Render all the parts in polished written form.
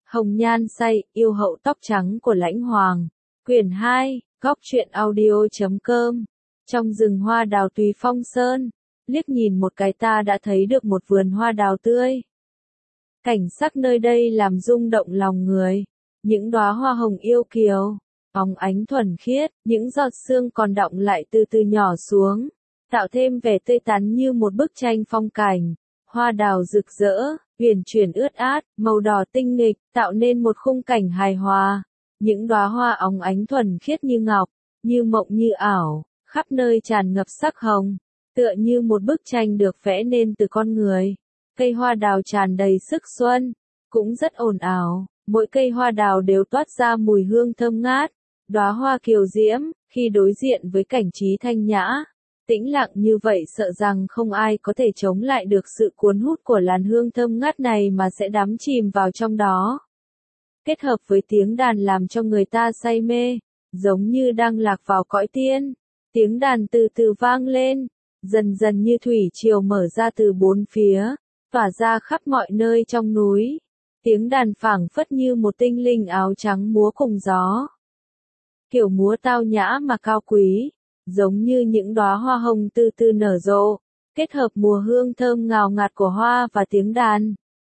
Hồng nhan say, yêu hậu tóc trắng của Lãnh Hoàng. Quyển 2, góc truyện audio.com. Trong rừng hoa đào tùy phong sơn, liếc nhìn một cái ta đã thấy được một vườn hoa đào tươi. Cảnh sắc nơi đây làm rung động lòng người. Những đóa hoa hồng yêu kiều, óng ánh thuần khiết, những giọt sương còn đọng lại từ từ nhỏ xuống, tạo thêm vẻ tươi tắn như một bức tranh phong cảnh. Hoa đào rực rỡ, huyền chuyển ướt át, màu đỏ tinh nghịch, tạo nên một khung cảnh hài hòa. Những đóa hoa óng ánh thuần khiết như ngọc, như mộng như ảo, khắp nơi tràn ngập sắc hồng, tựa như một bức tranh được vẽ nên từ con người. Cây hoa đào tràn đầy sức xuân, cũng rất ồn ào, mỗi cây hoa đào đều toát ra mùi hương thơm ngát. Đóa hoa kiều diễm, khi đối diện với cảnh trí thanh nhã, tĩnh lặng như vậy sợ rằng không ai có thể chống lại được sự cuốn hút của làn hương thơm ngát này mà sẽ đắm chìm vào trong đó. Kết hợp với tiếng đàn làm cho người ta say mê, giống như đang lạc vào cõi tiên. Tiếng đàn từ từ vang lên, dần dần như thủy triều mở ra từ bốn phía, tỏa ra khắp mọi nơi trong núi. Tiếng đàn phảng phất như một tinh linh áo trắng múa cùng gió. Kiểu múa tao nhã mà cao quý, giống như những đóa hoa hồng từ từ nở rộ, kết hợp mùi hương thơm ngào ngạt của hoa và tiếng đàn,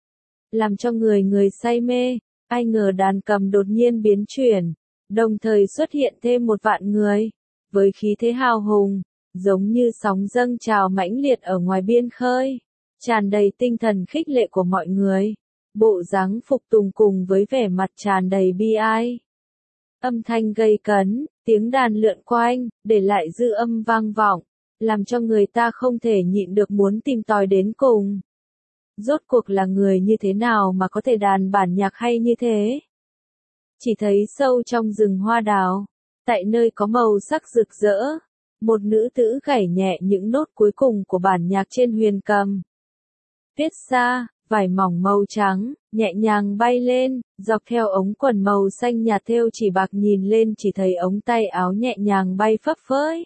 làm cho người say mê. Ai ngờ đàn cầm đột nhiên biến chuyển, đồng thời xuất hiện thêm một vạn người, với khí thế hào hùng, giống như sóng dâng trào mãnh liệt ở ngoài biên khơi, tràn đầy tinh thần khích lệ của mọi người, bộ dáng phục tùng cùng với vẻ mặt tràn đầy bi ai. Âm thanh gây cấn, tiếng đàn lượn quanh, để lại dư âm vang vọng, làm cho người ta không thể nhịn được muốn tìm tòi đến cùng. Rốt cuộc là người như thế nào mà có thể đàn bản nhạc hay như thế? Chỉ thấy sâu trong rừng hoa đào, tại nơi có màu sắc rực rỡ, một nữ tử gảy nhẹ những nốt cuối cùng của bản nhạc trên huyền cầm. Tiết xa, vải mỏng màu trắng, nhẹ nhàng bay lên, dọc theo ống quần màu xanh nhạt thêu chỉ bạc, nhìn lên chỉ thấy ống tay áo nhẹ nhàng bay phấp phới.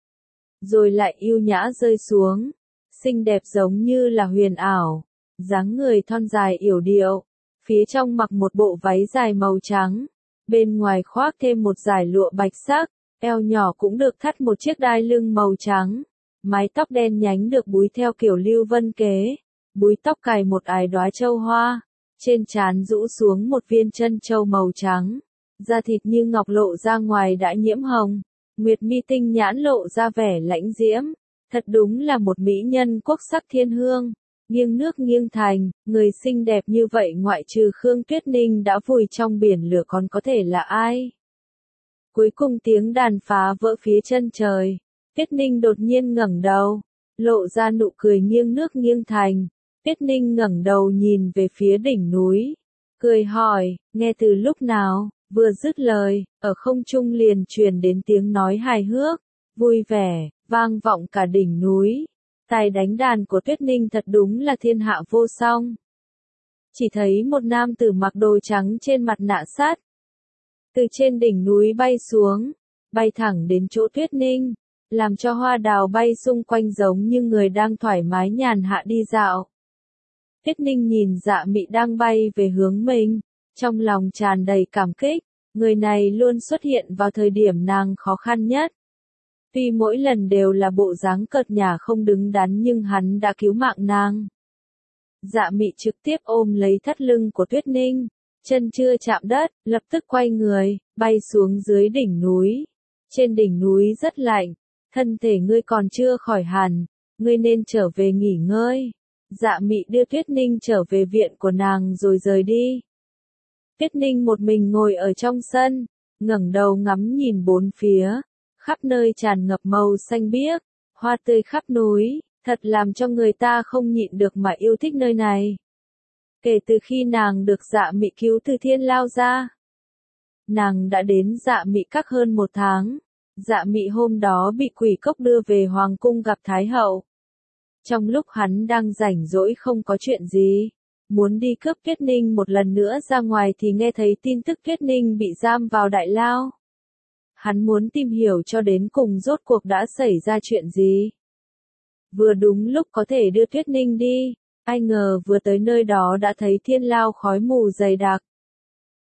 Rồi lại yêu nhã rơi xuống, xinh đẹp giống như là huyền ảo, dáng người thon dài yểu điệu, phía trong mặc một bộ váy dài màu trắng, bên ngoài khoác thêm một dải lụa bạch sắc, eo nhỏ cũng được thắt một chiếc đai lưng màu trắng, mái tóc đen nhánh được búi theo kiểu lưu vân kế. Búi tóc cài một ái đóa châu hoa, trên trán rũ xuống một viên chân châu màu trắng, da thịt như ngọc lộ ra ngoài đã nhiễm hồng, nguyệt mi tinh nhãn lộ ra vẻ lãnh diễm, thật đúng là một mỹ nhân quốc sắc thiên hương, nghiêng nước nghiêng thành. Người xinh đẹp như vậy ngoại trừ Khương Tuyết Ninh đã vùi trong biển lửa còn có thể là ai? Cuối cùng tiếng đàn phá vỡ phía chân trời, Tuyết Ninh đột nhiên ngẩng đầu, lộ ra nụ cười nghiêng nước nghiêng thành. Tuyết Ninh ngẩng đầu nhìn về phía đỉnh núi, cười hỏi, nghe từ lúc nào? Vừa dứt lời, ở không trung liền truyền đến tiếng nói hài hước, vui vẻ, vang vọng cả đỉnh núi. Tài đánh đàn của Tuyết Ninh thật đúng là thiên hạ vô song. Chỉ thấy một nam tử mặc đồ trắng trên mặt nạ sắt, từ trên đỉnh núi bay xuống, bay thẳng đến chỗ Tuyết Ninh, làm cho hoa đào bay xung quanh giống như người đang thoải mái nhàn hạ đi dạo. Tuyết Ninh nhìn Dạ Mị đang bay về hướng mình, trong lòng tràn đầy cảm kích, người này luôn xuất hiện vào thời điểm nàng khó khăn nhất. Tuy mỗi lần đều là bộ dáng cợt nhả không đứng đắn nhưng hắn đã cứu mạng nàng. Dạ Mị trực tiếp ôm lấy thắt lưng của Tuyết Ninh, chân chưa chạm đất, lập tức quay người, bay xuống dưới đỉnh núi. Trên đỉnh núi rất lạnh, thân thể ngươi còn chưa khỏi hẳn, ngươi nên trở về nghỉ ngơi. Dạ Mị đưa Tuyết Ninh trở về viện của nàng rồi rời đi. Tuyết Ninh một mình ngồi ở trong sân, ngẩng đầu ngắm nhìn bốn phía, khắp nơi tràn ngập màu xanh biếc, hoa tươi khắp núi, thật làm cho người ta không nhịn được mà yêu thích nơi này. Kể từ khi nàng được Dạ Mị cứu từ thiên lao ra, nàng đã đến Dạ Mị các hơn một tháng. Dạ Mị hôm đó bị quỷ cốc đưa về hoàng cung gặp Thái hậu. Trong lúc hắn đang rảnh rỗi không có chuyện gì, muốn đi cướp Tuyết Ninh một lần nữa ra ngoài thì nghe thấy tin tức Tuyết Ninh bị giam vào đại lao. Hắn muốn tìm hiểu cho đến cùng rốt cuộc đã xảy ra chuyện gì. Vừa đúng lúc có thể đưa Tuyết Ninh đi, ai ngờ vừa tới nơi đó đã thấy thiên lao khói mù dày đặc.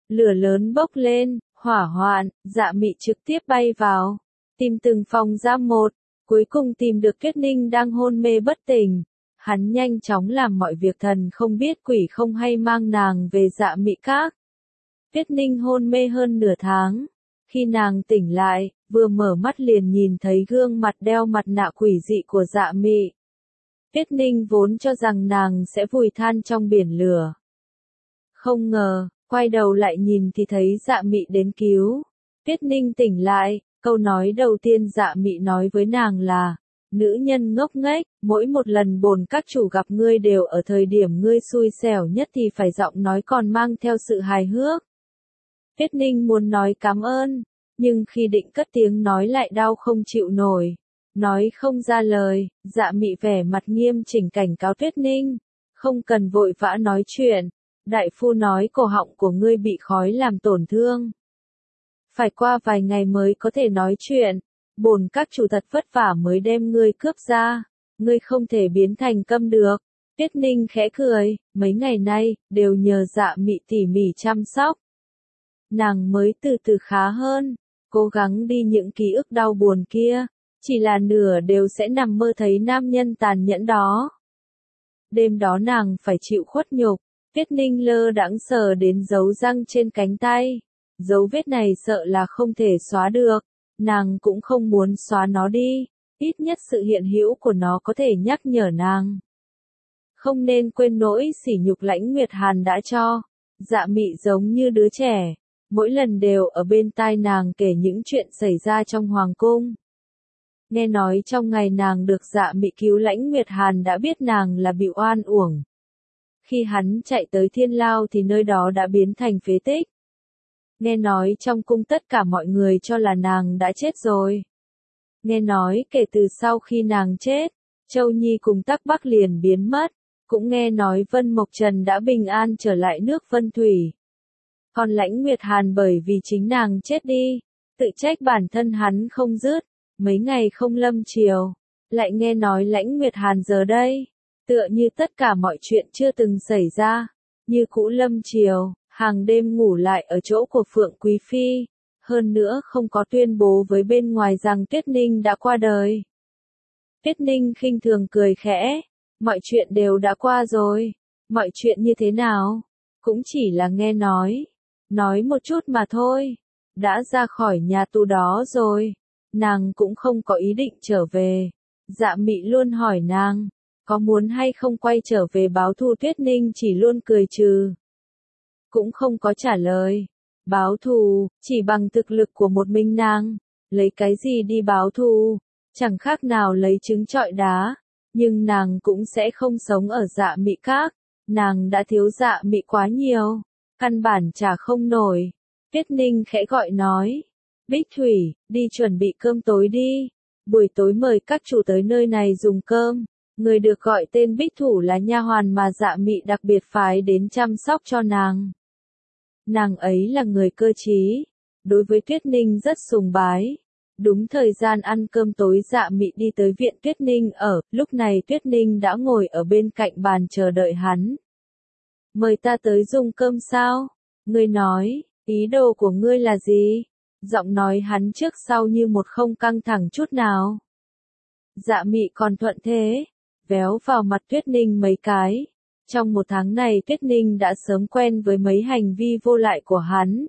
Lửa lớn bốc lên, hỏa hoạn, Dạ Mị trực tiếp bay vào. Tìm từng phòng giam một, cuối cùng tìm được Tuyết Ninh đang hôn mê bất tỉnh. Hắn nhanh chóng làm mọi việc thần không biết quỷ không hay mang nàng về Dạ Mị Các. Tuyết Ninh hôn mê hơn nửa tháng. Khi nàng tỉnh lại, vừa mở mắt liền nhìn thấy gương mặt đeo mặt nạ quỷ dị của Dạ Mị. Tuyết Ninh vốn cho rằng nàng sẽ vùi than trong biển lửa. Không ngờ, quay đầu lại nhìn thì thấy Dạ Mị đến cứu. Tuyết Ninh tỉnh lại, câu nói đầu tiên Dạ Mị nói với nàng là, nữ nhân ngốc nghếch, mỗi một lần bổn các chủ gặp ngươi đều ở thời điểm ngươi xui xẻo nhất thì phải giọng nói còn mang theo sự hài hước. Tuyết Ninh muốn nói cảm ơn, nhưng khi định cất tiếng nói lại đau không chịu nổi. Nói không ra lời, Dạ Mị vẻ mặt nghiêm chỉnh cảnh cáo Tuyết Ninh. Không cần vội vã nói chuyện. Đại phu nói cổ họng của ngươi bị khói làm tổn thương. Phải qua vài ngày mới có thể nói chuyện. Bổn các chủ thật vất vả mới đem ngươi cướp ra. Ngươi không thể biến thành câm được. Tuyết Ninh khẽ cười, mấy ngày nay, đều nhờ Dạ Mị tỉ mỉ chăm sóc. Nàng mới từ từ khá hơn, cố gắng đi những ký ức đau buồn kia, chỉ là nửa đều sẽ nằm mơ thấy nam nhân tàn nhẫn đó. Đêm đó nàng phải chịu khuất nhục, Tuyết Ninh lơ đãng sờ đến dấu răng trên cánh tay. Dấu vết này sợ là không thể xóa được, nàng cũng không muốn xóa nó đi, ít nhất sự hiện hữu của nó có thể nhắc nhở nàng. Không nên quên nỗi sỉ nhục Lãnh Nguyệt Hàn đã cho. Dạ Mị giống như đứa trẻ, mỗi lần đều ở bên tai nàng kể những chuyện xảy ra trong hoàng cung. Nghe nói trong ngày nàng được Dạ Mị cứu Lãnh Nguyệt Hàn đã biết nàng là bị oan uổng. Khi hắn chạy tới Thiên Lao thì nơi đó đã biến thành phế tích. Nghe nói trong cung tất cả mọi người cho là nàng đã chết rồi. Nghe nói kể từ sau khi nàng chết, Châu Nhi cùng Tắc Bắc liền biến mất. Cũng nghe nói Vân Mộc Trần đã bình an trở lại nước Vân Thủy. Còn Lãnh Nguyệt Hàn bởi vì chính nàng chết đi, tự trách bản thân hắn không dứt, mấy ngày không lâm chiều, lại nghe nói Lãnh Nguyệt Hàn giờ đây, tựa như tất cả mọi chuyện chưa từng xảy ra, như cũ lâm chiều, hàng đêm ngủ lại ở chỗ của Phượng Quý Phi, hơn nữa không có tuyên bố với bên ngoài rằng Tuyết Ninh đã qua đời. Tuyết Ninh khinh thường cười khẽ, mọi chuyện đều đã qua rồi, mọi chuyện như thế nào, cũng chỉ là nghe nói một chút mà thôi, đã ra khỏi nhà tù đó rồi, nàng cũng không có ý định trở về. Dạ Mị luôn hỏi nàng, có muốn hay không quay trở về báo thù. Tuyết Ninh chỉ luôn cười trừ, cũng không có trả lời. Báo thù, chỉ bằng thực lực của một mình nàng, lấy cái gì đi báo thù, chẳng khác nào lấy trứng trọi đá, nhưng nàng cũng sẽ không sống ở Dạ Mị Các, nàng đã thiếu Dạ Mị quá nhiều, căn bản trả không nổi. Tuyết Ninh khẽ gọi nói, Bích Thủy, đi chuẩn bị cơm tối đi, buổi tối mời các chủ tới nơi này dùng cơm. Người được gọi tên Bích Thủ là nha hoàn mà Dạ Mị đặc biệt phái đến chăm sóc cho nàng. Nàng ấy là người cơ trí, đối với Tuyết Ninh rất sùng bái. Đúng thời gian ăn cơm tối Dạ Mị đi tới viện Tuyết Ninh ở, lúc này Tuyết Ninh đã ngồi ở bên cạnh bàn chờ đợi hắn. Mời ta tới dùng cơm sao? Ngươi nói, ý đồ của ngươi là gì? Giọng nói hắn trước sau như một không căng thẳng chút nào. Dạ Mị còn thuận thế, véo vào mặt Tuyết Ninh mấy cái. Trong một tháng này Tuyết Ninh đã sớm quen với mấy hành vi vô lại của hắn.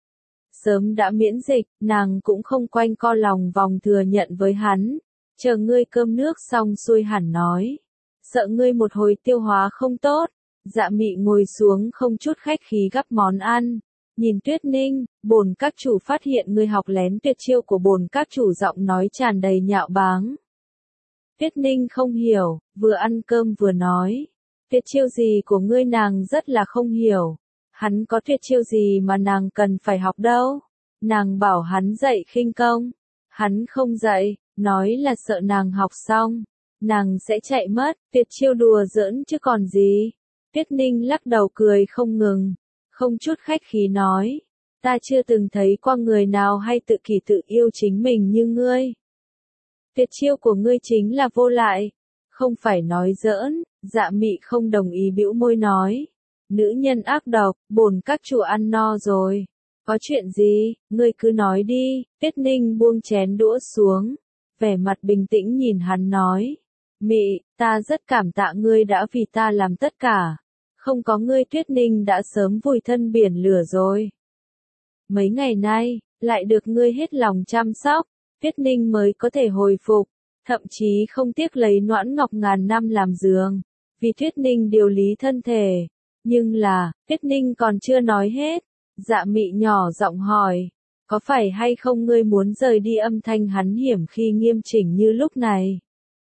Sớm đã miễn dịch, nàng cũng không quanh co lòng vòng thừa nhận với hắn. Chờ ngươi cơm nước xong xuôi hẳn nói. Sợ ngươi một hồi tiêu hóa không tốt. Dạ Mị ngồi xuống không chút khách khí gắp món ăn. Nhìn Tuyết Ninh, bổn các chủ phát hiện ngươi học lén tuyệt chiêu của bổn các chủ, giọng nói tràn đầy nhạo báng. Tuyết Ninh không hiểu, vừa ăn cơm vừa nói. Tuyệt chiêu gì của ngươi? Nàng rất là không hiểu. Hắn có tuyệt chiêu gì mà nàng cần phải học đâu? Nàng bảo hắn dạy khinh công. Hắn không dạy, nói là sợ nàng học xong, nàng sẽ chạy mất. Tuyệt chiêu đùa giỡn chứ còn gì. Tuyết Ninh lắc đầu cười không ngừng, không chút khách khí nói. Ta chưa từng thấy qua người nào hay tự kỷ tự yêu chính mình như ngươi. Tuyệt chiêu của ngươi chính là vô lại. Không phải nói giỡn. Dạ Mị không đồng ý, bĩu môi nói. Nữ nhân ác độc, bổn các chủ ăn no rồi. Có chuyện gì, ngươi cứ nói đi. Tuyết Ninh buông chén đũa xuống, vẻ mặt bình tĩnh nhìn hắn nói. Mị, ta rất cảm tạ ngươi đã vì ta làm tất cả. Không có ngươi Tuyết Ninh đã sớm vùi thân biển lửa rồi. Mấy ngày nay, lại được ngươi hết lòng chăm sóc, Tuyết Ninh mới có thể hồi phục, thậm chí không tiếc lấy Noãn Ngọc ngàn năm làm giường, vì Tuyết Ninh điều lý thân thể. Nhưng là, Tuyết Ninh còn chưa nói hết, Dạ Mị nhỏ giọng hỏi, có phải hay không ngươi muốn rời đi? Âm thanh hắn hiểm khi nghiêm chỉnh như lúc này.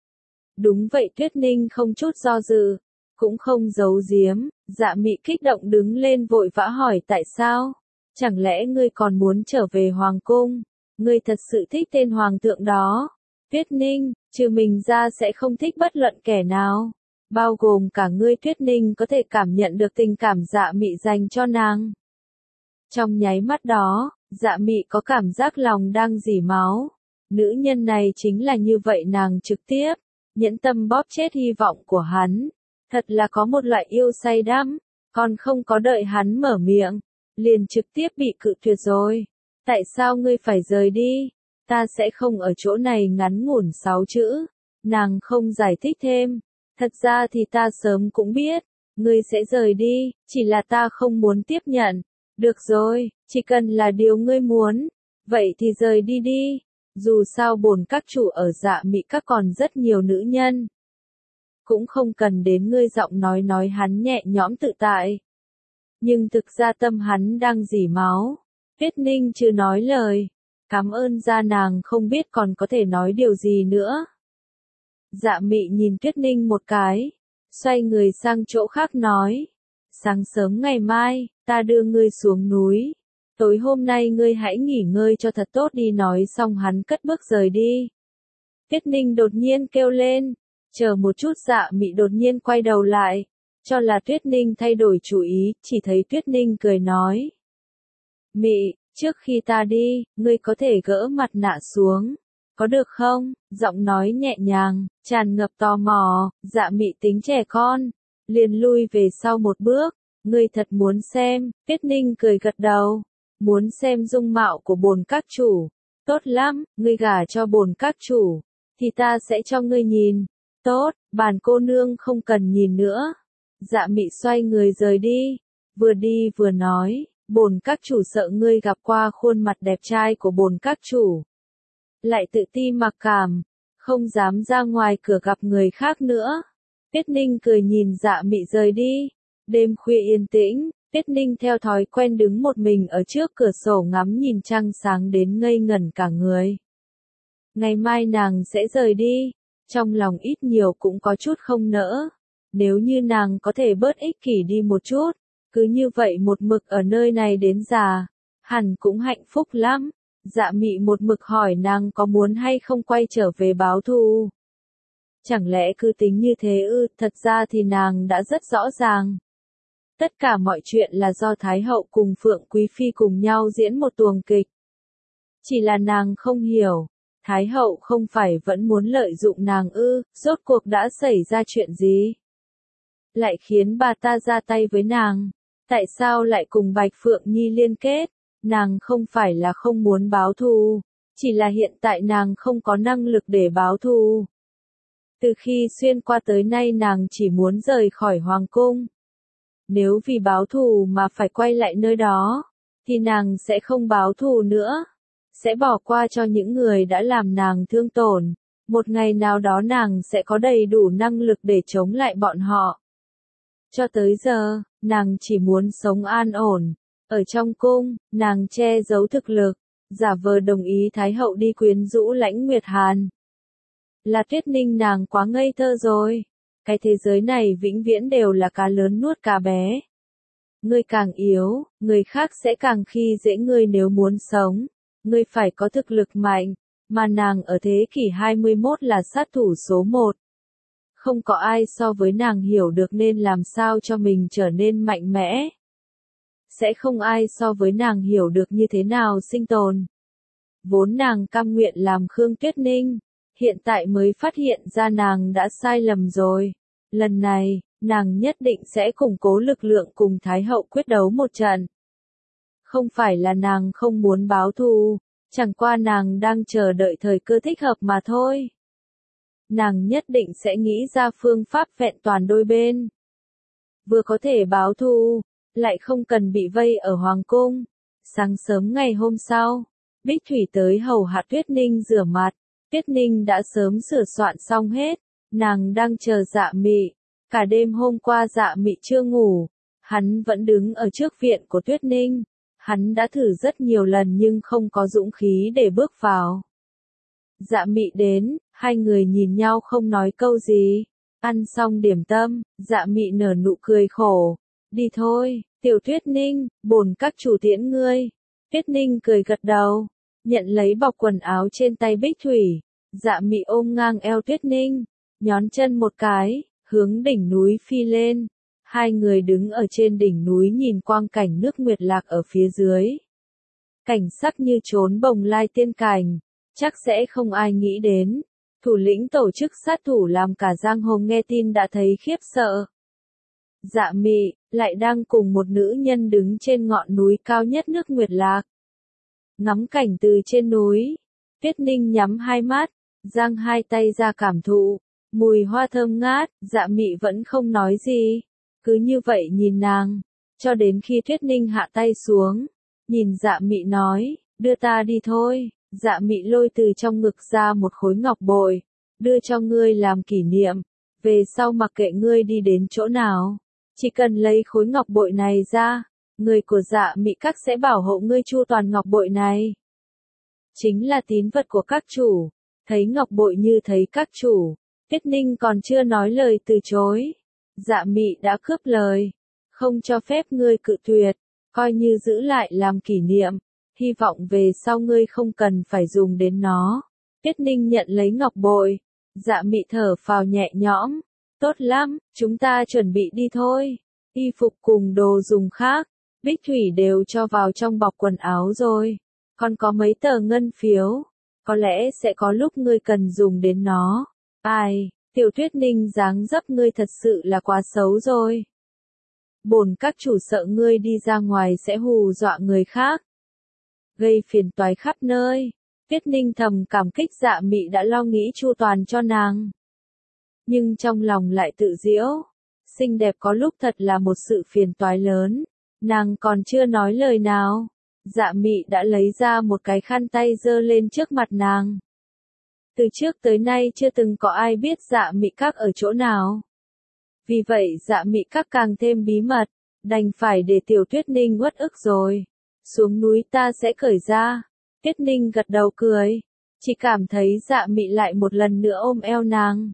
Đúng vậy, Tuyết Ninh không chút do dự, cũng không giấu giếm. Dạ Mị kích động đứng lên vội vã hỏi tại sao? Chẳng lẽ ngươi còn muốn trở về hoàng cung? Ngươi thật sự thích tên hoàng thượng đó? Tuyết Ninh, trừ mình ra sẽ không thích bất luận kẻ nào, bao gồm cả ngươi. Tuyết Ninh có thể cảm nhận được tình cảm Dạ Mị dành cho nàng. Trong nháy mắt đó, Dạ Mị có cảm giác lòng đang rỉ máu. Nữ nhân này chính là như vậy, nàng trực tiếp nhẫn tâm bóp chết hy vọng của hắn. Thật là có một loại yêu say đắm, còn không có đợi hắn mở miệng, liền trực tiếp bị cự tuyệt rồi. Tại sao ngươi phải rời đi? Ta sẽ không ở chỗ này. Ngắn ngủn 6 chữ, nàng không giải thích thêm. Thật ra thì ta sớm cũng biết, ngươi sẽ rời đi, chỉ là ta không muốn tiếp nhận. Được rồi, chỉ cần là điều ngươi muốn, vậy thì rời đi đi. Dù sao bổn các chủ ở Dạ Mị các còn rất nhiều nữ nhân. Cũng không cần đến ngươi. Giọng nói hắn nhẹ nhõm tự tại. Nhưng thực ra tâm hắn đang rỉ máu. Tuyết Ninh chưa nói lời. Cảm ơn ra nàng không biết còn có thể nói điều gì nữa. Dạ Mị nhìn Tuyết Ninh một cái, xoay người sang chỗ khác nói. Sáng sớm ngày mai, ta đưa ngươi xuống núi. Tối hôm nay ngươi hãy nghỉ ngơi cho thật tốt đi. Nói xong hắn cất bước rời đi. Tuyết Ninh đột nhiên kêu lên. Chờ một chút. Dạ Mị đột nhiên quay đầu lại, cho là Tuyết Ninh thay đổi chủ ý, chỉ thấy Tuyết Ninh cười nói. Mị, trước khi ta đi, ngươi có thể gỡ mặt nạ xuống, có được không? Giọng nói nhẹ nhàng, tràn ngập tò mò. Dạ Mị tính trẻ con, liền lui về sau một bước. Ngươi thật muốn xem? Tuyết Ninh cười gật đầu. Muốn xem dung mạo của bổn các chủ? Tốt lắm, ngươi gả cho bổn các chủ, thì ta sẽ cho ngươi nhìn. Tốt, bản cô nương không cần nhìn nữa. Dạ Mị xoay người rời đi vừa nói, bổn các chủ sợ ngươi gặp qua khuôn mặt đẹp trai của bổn các chủ, lại tự ti mặc cảm, không dám ra ngoài cửa gặp người khác nữa. Tuyết Ninh cười nhìn Dạ Mị rời đi. Đêm khuya yên tĩnh, Tuyết Ninh theo thói quen đứng một mình ở trước cửa sổ ngắm nhìn trăng sáng đến ngây ngẩn cả người. Ngày mai nàng sẽ rời đi, trong lòng ít nhiều cũng có chút không nỡ. Nếu như nàng có thể bớt ích kỷ đi một chút, cứ như vậy một mực ở nơi này đến già, hẳn cũng hạnh phúc lắm. Dạ Mị một mực hỏi nàng có muốn hay không quay trở về báo thù. Chẳng lẽ cứ tính như thế ư? Thật ra thì nàng đã rất rõ ràng. Tất cả mọi chuyện là do Thái hậu cùng Phượng Quý Phi cùng nhau diễn một tuồng kịch. Chỉ là nàng không hiểu, Thái hậu không phải vẫn muốn lợi dụng nàng ư? Rốt cuộc đã xảy ra chuyện gì? Lại khiến bà ta ra tay với nàng? Tại sao lại cùng Bạch Phượng Nhi liên kết? Nàng không phải là không muốn báo thù, chỉ là hiện tại nàng không có năng lực để báo thù. Từ khi xuyên qua tới nay nàng chỉ muốn rời khỏi hoàng cung. Nếu vì báo thù mà phải quay lại nơi đó, thì nàng sẽ không báo thù nữa. Sẽ bỏ qua cho những người đã làm nàng thương tổn. Một ngày nào đó nàng sẽ có đầy đủ năng lực để chống lại bọn họ. Cho tới giờ, nàng chỉ muốn sống an ổn. Ở trong cung, nàng che giấu thực lực, giả vờ đồng ý Thái hậu đi quyến rũ Lãnh Nguyệt Hàn. Là Tuyết Ninh nàng quá ngây thơ rồi. Cái thế giới này vĩnh viễn đều là cá lớn nuốt cá bé. Ngươi càng yếu, người khác sẽ càng khi dễ ngươi. Nếu muốn sống, ngươi phải có thực lực mạnh, mà nàng ở thế kỷ 21 là sát thủ số 1. Không có ai so với nàng hiểu được nên làm sao cho mình trở nên mạnh mẽ. Sẽ không ai so với nàng hiểu được như thế nào sinh tồn. Vốn nàng cam nguyện làm Khương Tuyết Ninh, hiện tại mới phát hiện ra nàng đã sai lầm rồi. Lần này, nàng nhất định sẽ củng cố lực lượng cùng Thái hậu quyết đấu một trận. Không phải là nàng không muốn báo thù, chẳng qua nàng đang chờ đợi thời cơ thích hợp mà thôi. Nàng nhất định sẽ nghĩ ra phương pháp vẹn toàn đôi bên. Vừa có thể báo thù, lại không cần bị vây ở hoàng cung. Sáng sớm ngày hôm sau, Bích Thủy tới hầu hạ Tuyết Ninh rửa mặt. Tuyết Ninh đã sớm sửa soạn xong hết, nàng đang chờ Dạ Mị. Cả đêm hôm qua Dạ Mị chưa ngủ, hắn vẫn đứng ở trước viện của Tuyết Ninh. Hắn đã thử rất nhiều lần nhưng không có dũng khí để bước vào. Dạ Mị đến, hai người nhìn nhau không nói câu gì. Ăn xong điểm tâm, Dạ Mị nở nụ cười khổ. Đi thôi, Tiểu Tuyết Ninh, bổn các chủ tiễn ngươi. Tuyết Ninh cười gật đầu, nhận lấy bọc quần áo trên tay Bích Thủy. Dạ Mị ôm ngang eo Tuyết Ninh, nhón chân một cái, hướng đỉnh núi phi lên. Hai người đứng ở trên đỉnh núi nhìn quang cảnh nước nguyệt lạc ở phía dưới. Cảnh sắc như trốn bồng lai tiên cảnh, chắc sẽ không ai nghĩ đến. Thủ lĩnh tổ chức sát thủ làm cả giang hồ nghe tin đã thấy khiếp sợ. Dạ Mị, lại đang cùng một nữ nhân đứng trên ngọn núi cao nhất nước nguyệt lạc. Ngắm cảnh từ trên núi, Tuyết Ninh nhắm hai mắt, giang hai tay ra cảm thụ, mùi hoa thơm ngát, Dạ Mị vẫn không nói gì. Cứ như vậy nhìn nàng, cho đến khi Tuyết Ninh hạ tay xuống, nhìn Dạ Mị nói, đưa ta đi thôi. Dạ Mị lôi từ trong ngực ra một khối ngọc bội, đưa cho ngươi làm kỷ niệm, về sau mặc kệ ngươi đi đến chỗ nào, chỉ cần lấy khối ngọc bội này ra, người của Dạ Mị các sẽ bảo hộ ngươi chu toàn ngọc bội này. Chính là tín vật của các chủ, thấy ngọc bội như thấy các chủ, Tuyết Ninh còn chưa nói lời từ chối. Dạ Mị đã cướp lời, không cho phép ngươi cự tuyệt, coi như giữ lại làm kỷ niệm, hy vọng về sau ngươi không cần phải dùng đến nó. Tuyết Ninh nhận lấy ngọc bội, Dạ Mị thở phào nhẹ nhõm, tốt lắm, chúng ta chuẩn bị đi thôi. Y phục cùng đồ dùng khác, Bích Thủy đều cho vào trong bọc quần áo rồi, còn có mấy tờ ngân phiếu, có lẽ sẽ có lúc ngươi cần dùng đến nó. Ai? Tiểu Tuyết Ninh dáng dấp ngươi thật sự là quá xấu rồi. Bổn các chủ sợ ngươi đi ra ngoài sẽ hù dọa người khác, gây phiền toái khắp nơi. Tuyết Ninh thầm cảm kích Dạ Mị đã lo nghĩ chu toàn cho nàng. Nhưng trong lòng lại tự giễu, xinh đẹp có lúc thật là một sự phiền toái lớn. Nàng còn chưa nói lời nào, Dạ Mị đã lấy ra một cái khăn tay giơ lên trước mặt nàng. Từ trước tới nay chưa từng có ai biết Dạ Mị các ở chỗ nào. Vì vậy Dạ Mị các càng thêm bí mật, đành phải để Tiểu Tuyết Ninh uất ức rồi. Xuống núi ta sẽ cởi ra. Tuyết Ninh gật đầu cười, chỉ cảm thấy Dạ Mị lại một lần nữa ôm eo nàng.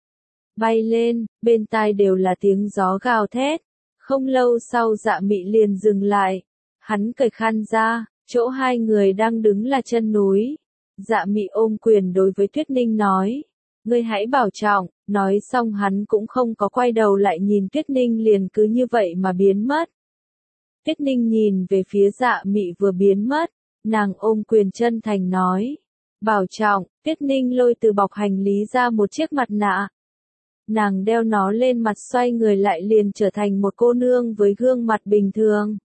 Bay lên, bên tai đều là tiếng gió gào thét. Không lâu sau Dạ Mị liền dừng lại. Hắn cởi khăn ra, chỗ hai người đang đứng là chân núi. Dạ Mị ôm quyền đối với Tuyết Ninh nói, ngươi hãy bảo trọng. Nói xong hắn cũng không có quay đầu lại nhìn Tuyết Ninh liền cứ như vậy mà biến mất. Tuyết Ninh nhìn về phía Dạ Mị vừa biến mất, nàng ôm quyền chân thành nói, bảo trọng. Tuyết Ninh lôi từ bọc hành lý ra một chiếc mặt nạ. Nàng đeo nó lên mặt xoay người lại liền trở thành một cô nương với gương mặt bình thường.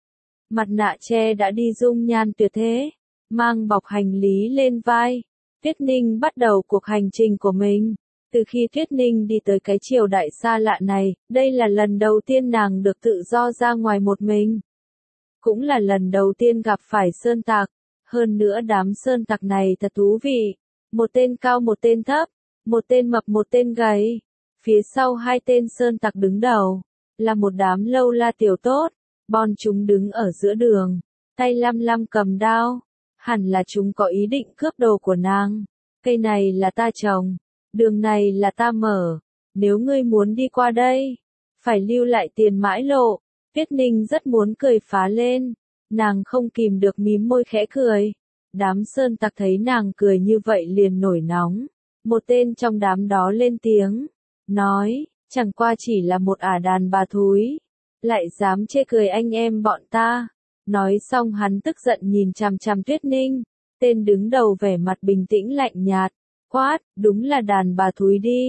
Mặt nạ che đã đi dung nhan tuyệt thế, mang bọc hành lý lên vai. Tuyết Ninh bắt đầu cuộc hành trình của mình. Từ khi Tuyết Ninh đi tới cái triều đại xa lạ này, đây là lần đầu tiên nàng được tự do ra ngoài một mình. Cũng là lần đầu tiên gặp phải sơn tặc. Hơn nữa đám sơn tặc này thật thú vị. Một tên cao một tên thấp, một tên mập một tên gầy. Phía sau hai tên sơn tặc đứng đầu, là một đám lâu la tiểu tốt. Bọn chúng đứng ở giữa đường, tay lăm lăm cầm đao. Hẳn là chúng có ý định cướp đồ của nàng. Cây này là ta trồng, đường này là ta mở. Nếu ngươi muốn đi qua đây, phải lưu lại tiền mãi lộ. Tuyết Ninh rất muốn cười phá lên. Nàng không kìm được mím môi khẽ cười. Đám sơn tặc thấy nàng cười như vậy liền nổi nóng. Một tên trong đám đó lên tiếng, nói, chẳng qua chỉ là một ả đàn bà thúi, lại dám chê cười anh em bọn ta. Nói xong hắn tức giận nhìn chằm chằm Tuyết Ninh. Tên đứng đầu vẻ mặt bình tĩnh lạnh nhạt, quát, đúng là đàn bà thúi đi.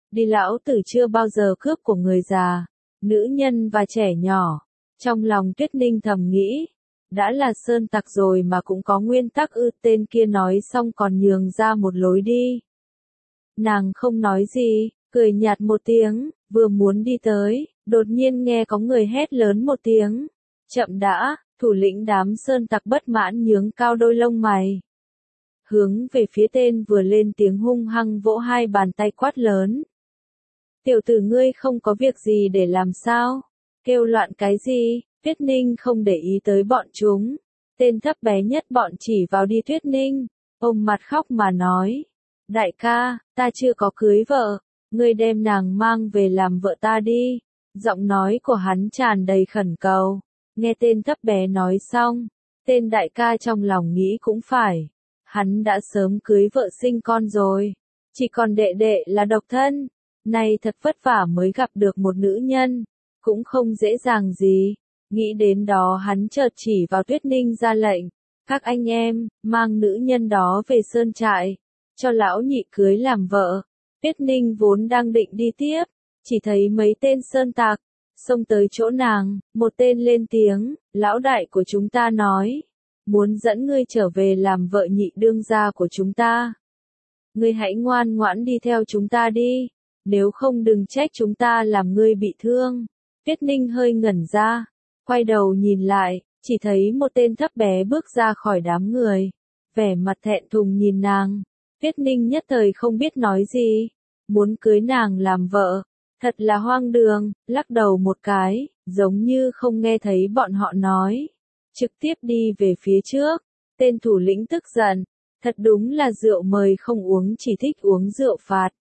đi lão tử chưa bao giờ cướp của người già, nữ nhân và trẻ nhỏ. Trong lòng Tuyết Ninh thầm nghĩ, đã là sơn tặc rồi mà cũng có nguyên tắc ư, tên kia nói xong còn nhường ra một lối đi. Nàng không nói gì, cười nhạt một tiếng, vừa muốn đi tới, đột nhiên nghe có người hét lớn một tiếng. Chậm đã, thủ lĩnh đám sơn tặc bất mãn nhướng cao đôi lông mày. Hướng về phía tên vừa lên tiếng hung hăng vỗ hai bàn tay quát lớn. Tiểu tử ngươi không có việc gì để làm sao? Kêu loạn cái gì? Tuyết Ninh không để ý tới bọn chúng. Tên thấp bé nhất bọn chỉ vào đi Tuyết Ninh, ôm mặt khóc mà nói. Đại ca, ta chưa có cưới vợ, ngươi đem nàng mang về làm vợ ta đi. Giọng nói của hắn tràn đầy khẩn cầu. Nghe tên thấp bé nói xong, tên đại ca trong lòng nghĩ cũng phải. Hắn đã sớm cưới vợ sinh con rồi, chỉ còn đệ đệ là độc thân. Nay thật vất vả mới gặp được một nữ nhân, cũng không dễ dàng gì. Nghĩ đến đó hắn chợt chỉ vào Tuyết Ninh ra lệnh. Các anh em, mang nữ nhân đó về sơn trại, cho lão nhị cưới làm vợ. Tuyết Ninh vốn đang định đi tiếp, chỉ thấy mấy tên sơn tặc xông tới chỗ nàng, một tên lên tiếng, lão đại của chúng ta nói, muốn dẫn ngươi trở về làm vợ nhị đương gia của chúng ta. Ngươi hãy ngoan ngoãn đi theo chúng ta đi, nếu không đừng trách chúng ta làm ngươi bị thương. Tuyết Ninh hơi ngẩn ra, quay đầu nhìn lại, chỉ thấy một tên thấp bé bước ra khỏi đám người, vẻ mặt thẹn thùng nhìn nàng. Tuyết Ninh nhất thời không biết nói gì, muốn cưới nàng làm vợ, thật là hoang đường, lắc đầu một cái, giống như không nghe thấy bọn họ nói, trực tiếp đi về phía trước. Tên thủ lĩnh tức giận, thật đúng là rượu mời không uống, chỉ thích uống rượu phạt.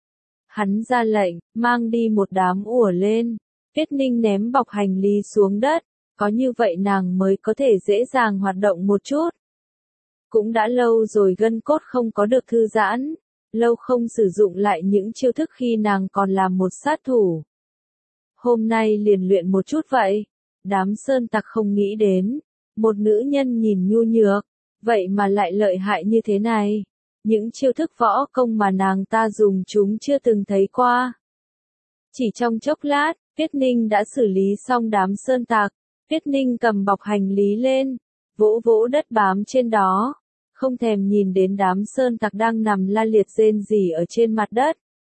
Hắn ra lệnh, mang đi một đám ùa lên. Tuyết Ninh ném bọc hành lý xuống đất, có như vậy nàng mới có thể dễ dàng hoạt động một chút. Cũng đã lâu rồi gân cốt không có được thư giãn, lâu không sử dụng lại những chiêu thức khi nàng còn làm một sát thủ. Hôm nay liền luyện một chút vậy. Đám sơn tặc không nghĩ đến, một nữ nhân nhìn nhu nhược, vậy mà lại lợi hại như thế này. Những chiêu thức võ công mà nàng ta dùng chúng chưa từng thấy qua. Chỉ trong chốc lát, Tuyết Ninh đã xử lý xong đám sơn tặc. Tuyết Ninh cầm bọc hành lý lên, vỗ vỗ đất bám trên đó, không thèm nhìn đến đám sơn tặc đang nằm la liệt rên rỉ ở trên mặt đất.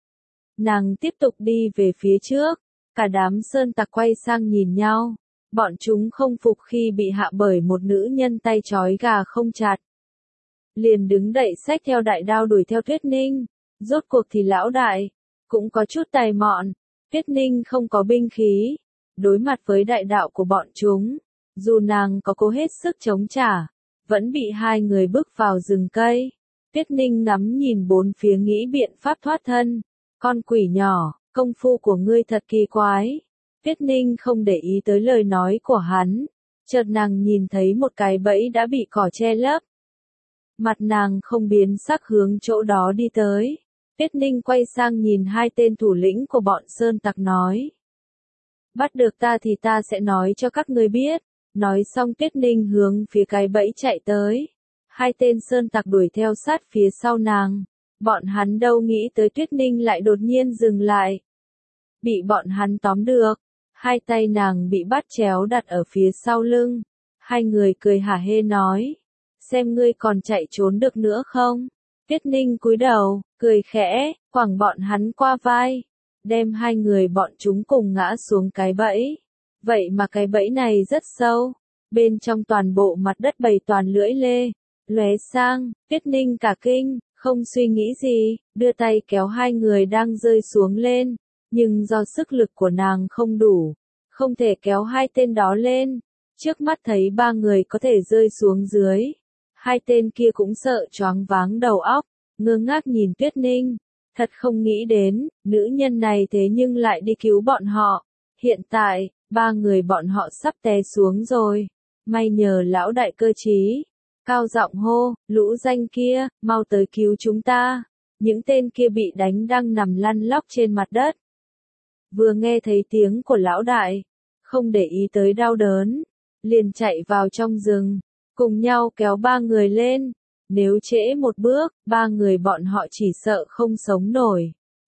Nàng tiếp tục đi về phía trước, cả đám sơn tặc quay sang nhìn nhau, bọn chúng không phục khi bị hạ bởi một nữ nhân tay trói gà không chặt. Liền đứng đậy xách theo đại đao đuổi theo Tuyết Ninh, rốt cuộc thì lão đại, cũng có chút tài mọn. Tuyết Ninh không có binh khí, đối mặt với đại đạo của bọn chúng, dù nàng có cố hết sức chống trả, vẫn bị hai người bước vào rừng cây. Tuyết Ninh ngắm nhìn bốn phía nghĩ biện pháp thoát thân. Con quỷ nhỏ, công phu của ngươi thật kỳ quái. Tuyết Ninh không để ý tới lời nói của hắn, chợt nàng nhìn thấy một cái bẫy đã bị cỏ che lấp. Mặt nàng không biến sắc hướng chỗ đó đi tới. Tuyết Ninh quay sang nhìn hai tên thủ lĩnh của bọn sơn tặc nói. Bắt được ta thì ta sẽ nói cho các ngươi biết. Nói xong Tuyết Ninh hướng phía cái bẫy chạy tới. Hai tên sơn tặc đuổi theo sát phía sau nàng. Bọn hắn đâu nghĩ tới Tuyết Ninh lại đột nhiên dừng lại. Bị bọn hắn tóm được. Hai tay nàng bị bắt chéo đặt ở phía sau lưng. Hai người cười hả hê nói. Xem ngươi còn chạy trốn được nữa không? Tuyết Ninh cúi đầu, cười khẽ, quẳng bọn hắn qua vai. Đem hai người bọn chúng cùng ngã xuống cái bẫy. Vậy mà cái bẫy này rất sâu. Bên trong toàn bộ mặt đất bầy toàn lưỡi lê. Lóe sang, Tuyết Ninh cả kinh, không suy nghĩ gì, đưa tay kéo hai người đang rơi xuống lên. Nhưng do sức lực của nàng không đủ, không thể kéo hai tên đó lên. Trước mắt thấy ba người có thể rơi xuống dưới. Hai tên kia cũng sợ choáng váng đầu óc, ngơ ngác nhìn Tuyết Ninh. Thật không nghĩ đến, nữ nhân này thế nhưng lại đi cứu bọn họ. Hiện tại, ba người bọn họ sắp té xuống rồi. May nhờ lão đại cơ trí. Cao giọng hô, lũ danh kia, mau tới cứu chúng ta. Những tên kia bị đánh đang nằm lăn lóc trên mặt đất. Vừa nghe thấy tiếng của lão đại, không để ý tới đau đớn, liền chạy vào trong rừng, cùng nhau kéo ba người lên. Nếu trễ một bước, ba người bọn họ chỉ sợ không sống nổi.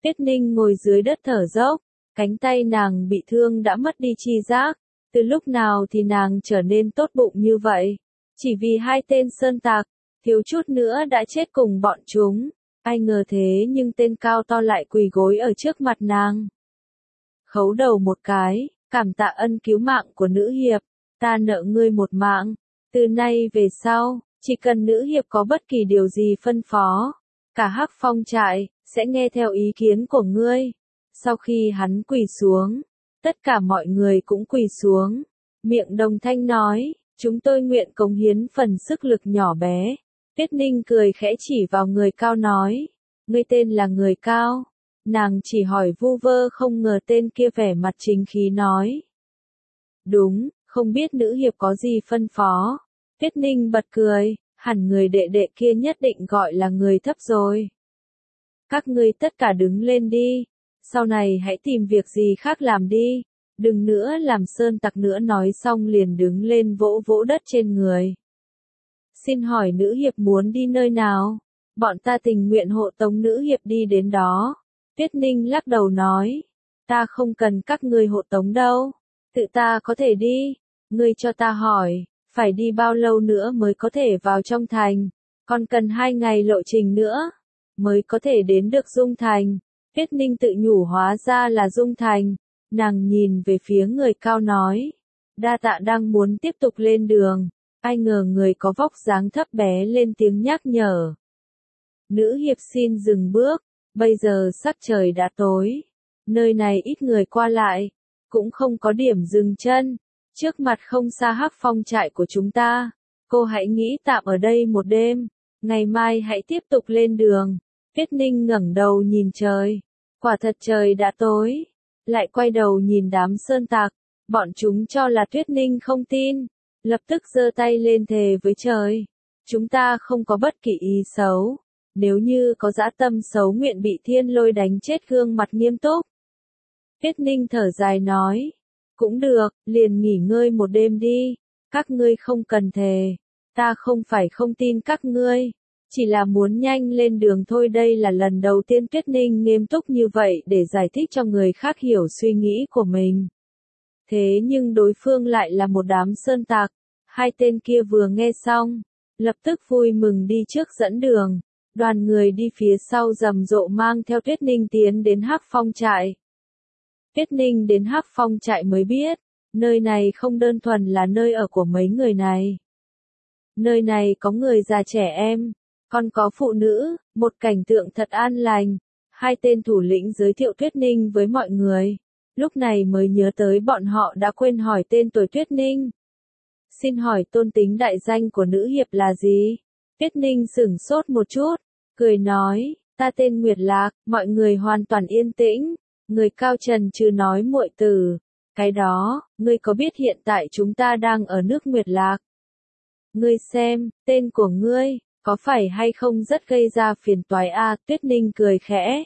Tuyết Ninh ngồi dưới đất thở dốc, cánh tay nàng bị thương đã mất đi chi giác, từ lúc nào thì nàng trở nên tốt bụng như vậy, chỉ vì hai tên sơn tặc, thiếu chút nữa đã chết cùng bọn chúng, ai ngờ thế nhưng tên cao to lại quỳ gối ở trước mặt nàng. Khấu đầu một cái, cảm tạ ân cứu mạng của nữ hiệp, ta nợ ngươi một mạng, từ nay về sau, chỉ cần nữ hiệp có bất kỳ điều gì phân phó, cả Hắc Phong trại sẽ nghe theo ý kiến của ngươi. Sau khi hắn quỳ xuống, tất cả mọi người cũng quỳ xuống, miệng đồng thanh nói, chúng tôi nguyện cống hiến phần sức lực nhỏ bé. Tuyết Ninh cười khẽ chỉ vào người cao nói, ngươi tên là người cao. Nàng chỉ hỏi vu vơ không ngờ tên kia vẻ mặt chính khí nói. Đúng, không biết nữ hiệp có gì phân phó. Tuyết Ninh bật cười, hẳn người đệ đệ kia nhất định gọi là người thấp rồi. Các ngươi tất cả đứng lên đi, sau này hãy tìm việc gì khác làm đi, đừng nữa làm sơn tặc nữa. Nói xong liền đứng lên vỗ vỗ đất trên người. Xin hỏi nữ hiệp muốn đi nơi nào? Bọn ta tình nguyện hộ tống nữ hiệp đi đến đó. Tuyết Ninh lắc đầu nói, ta không cần các ngươi hộ tống đâu, tự ta có thể đi. Ngươi cho ta hỏi, phải đi bao lâu nữa mới có thể vào trong thành? Còn cần 2 ngày lộ trình nữa, mới có thể đến được Dung Thành. Tuyết Ninh tự nhủ hóa ra là Dung Thành, nàng nhìn về phía người cao nói, đa tạ. Đang muốn tiếp tục lên đường, ai ngờ người có vóc dáng thấp bé lên tiếng nhắc nhở. Nữ hiệp xin dừng bước, bây giờ sắc trời đã tối, nơi này ít người qua lại, cũng không có điểm dừng chân, trước mặt không xa Hắc Phong trại của chúng ta, cô hãy nghỉ tạm ở đây một đêm, ngày mai hãy tiếp tục lên đường. Tuyết Ninh ngẩng đầu nhìn trời, quả thật trời đã tối, lại quay đầu nhìn đám sơn tặc, bọn chúng cho là Tuyết Ninh không tin, lập tức giơ tay lên thề với trời, chúng ta không có bất kỳ ý xấu, nếu như có dã tâm xấu nguyện bị thiên lôi đánh chết. Gương mặt nghiêm túc. Tuyết Ninh thở dài nói, cũng được, liền nghỉ ngơi một đêm đi, các ngươi không cần thề, ta không phải không tin các ngươi, chỉ là muốn nhanh lên đường thôi. Đây là lần đầu tiên Tuyết Ninh nghiêm túc như vậy để giải thích cho người khác hiểu suy nghĩ của mình. Thế nhưng đối phương lại là một đám sơn tặc, hai tên kia vừa nghe xong, lập tức vui mừng đi trước dẫn đường, đoàn người đi phía sau rầm rộ mang theo Tuyết Ninh tiến đến Hắc Phong trại. Tuyết Ninh đến Hắc Phong trại mới biết, nơi này không đơn thuần là nơi ở của mấy người này. Nơi này có người già trẻ em, còn có phụ nữ, một cảnh tượng thật an lành. Hai tên thủ lĩnh giới thiệu Tuyết Ninh với mọi người, lúc này mới nhớ tới bọn họ đã quên hỏi tên tuổi Tuyết Ninh. Xin hỏi tôn tính đại danh của nữ hiệp là gì? Tuyết Ninh sửng sốt một chút, cười nói, ta tên Nguyệt Lạc. Mọi người hoàn toàn yên tĩnh, người cao trần trừ nói, muội tử, cái đó, ngươi có biết hiện tại chúng ta đang ở nước Nguyệt Lạc? Ngươi xem, tên của ngươi, có phải hay không rất gây ra phiền toái à? Tuyết Ninh cười khẽ.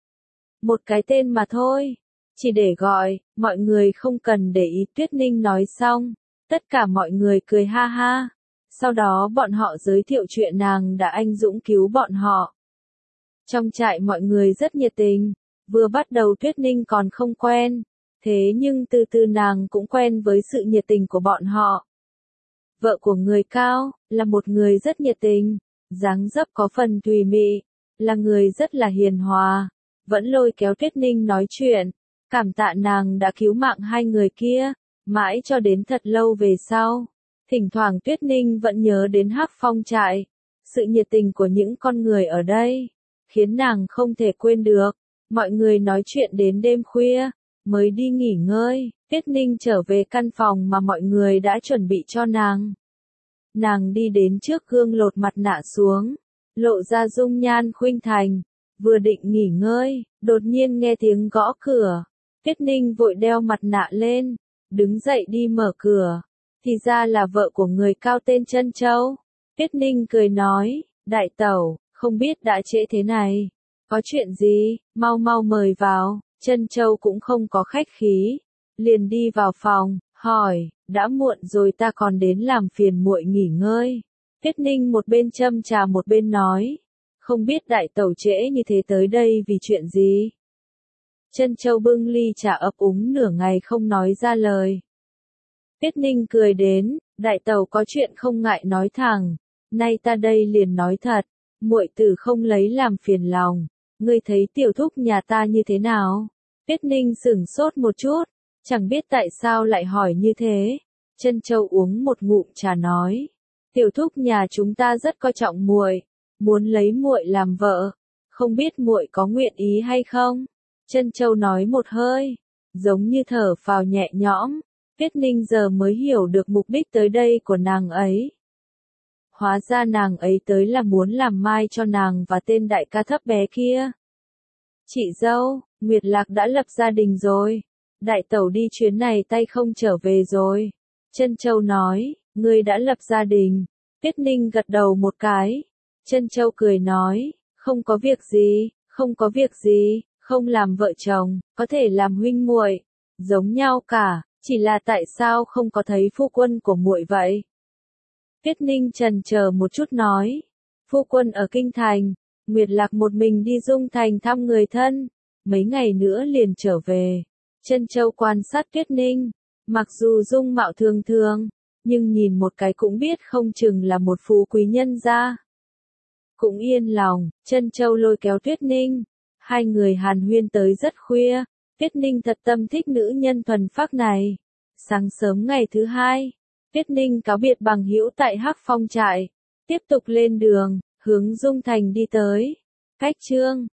Một cái tên mà thôi, chỉ để gọi, mọi người không cần để ý. Tuyết Ninh nói xong, tất cả mọi người cười ha ha. Sau đó bọn họ giới thiệu chuyện nàng đã anh dũng cứu bọn họ. Trong trại mọi người rất nhiệt tình, vừa bắt đầu Tuyết Ninh còn không quen, thế nhưng từ từ nàng cũng quen với sự nhiệt tình của bọn họ. Vợ của người cao, là một người rất nhiệt tình, dáng dấp có phần tùy mị, là người rất là hiền hòa, vẫn lôi kéo Tuyết Ninh nói chuyện, cảm tạ nàng đã cứu mạng hai người kia, mãi cho đến thật lâu về sau. Thỉnh thoảng Tuyết Ninh vẫn nhớ đến Hắc Phong trại, sự nhiệt tình của những con người ở đây, khiến nàng không thể quên được. Mọi người nói chuyện đến đêm khuya, mới đi nghỉ ngơi. Tuyết Ninh trở về căn phòng mà mọi người đã chuẩn bị cho nàng. Nàng đi đến trước gương lột mặt nạ xuống, lộ ra dung nhan khuynh thành, vừa định nghỉ ngơi, đột nhiên nghe tiếng gõ cửa. Tuyết Ninh vội đeo mặt nạ lên, đứng dậy đi mở cửa, thì ra là vợ của người cao tên Trân Châu. Tuyết Ninh cười nói, đại tẩu, không biết đã trễ thế này, có chuyện gì, mau mau mời vào. Trân Châu cũng không có khách khí, liền đi vào phòng, hỏi, đã muộn rồi ta còn đến làm phiền muội nghỉ ngơi. Tuyết Ninh một bên châm trà một bên nói, không biết đại tẩu trễ như thế tới đây vì chuyện gì. Trân Châu bưng ly trà ấp úng nửa ngày không nói ra lời. Tuyết Ninh cười đến, đại tẩu có chuyện không ngại nói thẳng, nay ta đây liền nói thật, muội tử không lấy làm phiền lòng, ngươi thấy tiểu thúc nhà ta như thế nào? Tuyết Ninh sửng sốt một chút, chẳng biết tại sao lại hỏi như thế. Trân Châu uống một ngụm trà nói, tiểu thúc nhà chúng ta rất coi trọng muội, muốn lấy muội làm vợ, không biết muội có nguyện ý hay không? Trân Châu nói một hơi, giống như thở phào nhẹ nhõm. Tuyết Ninh giờ mới hiểu được mục đích tới đây của nàng ấy. Hóa ra nàng ấy tới là muốn làm mai cho nàng và tên đại ca thấp bé kia. Chị dâu, Nguyệt Lạc đã lập gia đình rồi. Đại tẩu đi chuyến này tay không trở về rồi. Trân Châu nói, ngươi đã lập gia đình. Tuyết Ninh gật đầu một cái. Trân Châu cười nói, không có việc gì, không có việc gì, không làm vợ chồng, có thể làm huynh muội, giống nhau cả. Chỉ là tại sao không có thấy phu quân của muội vậy? Tuyết Ninh chần chờ một chút nói, phu quân ở Kinh Thành, Nguyệt Lạc một mình đi Dung Thành thăm người thân, mấy ngày nữa liền trở về. Trân Châu quan sát Tuyết Ninh, mặc dù dung mạo thường thường, nhưng nhìn một cái cũng biết không chừng là một phú quý nhân gia. Cũng yên lòng, Trân Châu lôi kéo Tuyết Ninh, hai người hàn huyên tới rất khuya. Tuyết Ninh thật tâm thích nữ nhân thuần phác này. Sáng sớm ngày thứ hai, Tuyết Ninh cáo biệt bằng hữu tại Hắc Phong trại, tiếp tục lên đường, hướng Dung Thành đi tới. Cách chương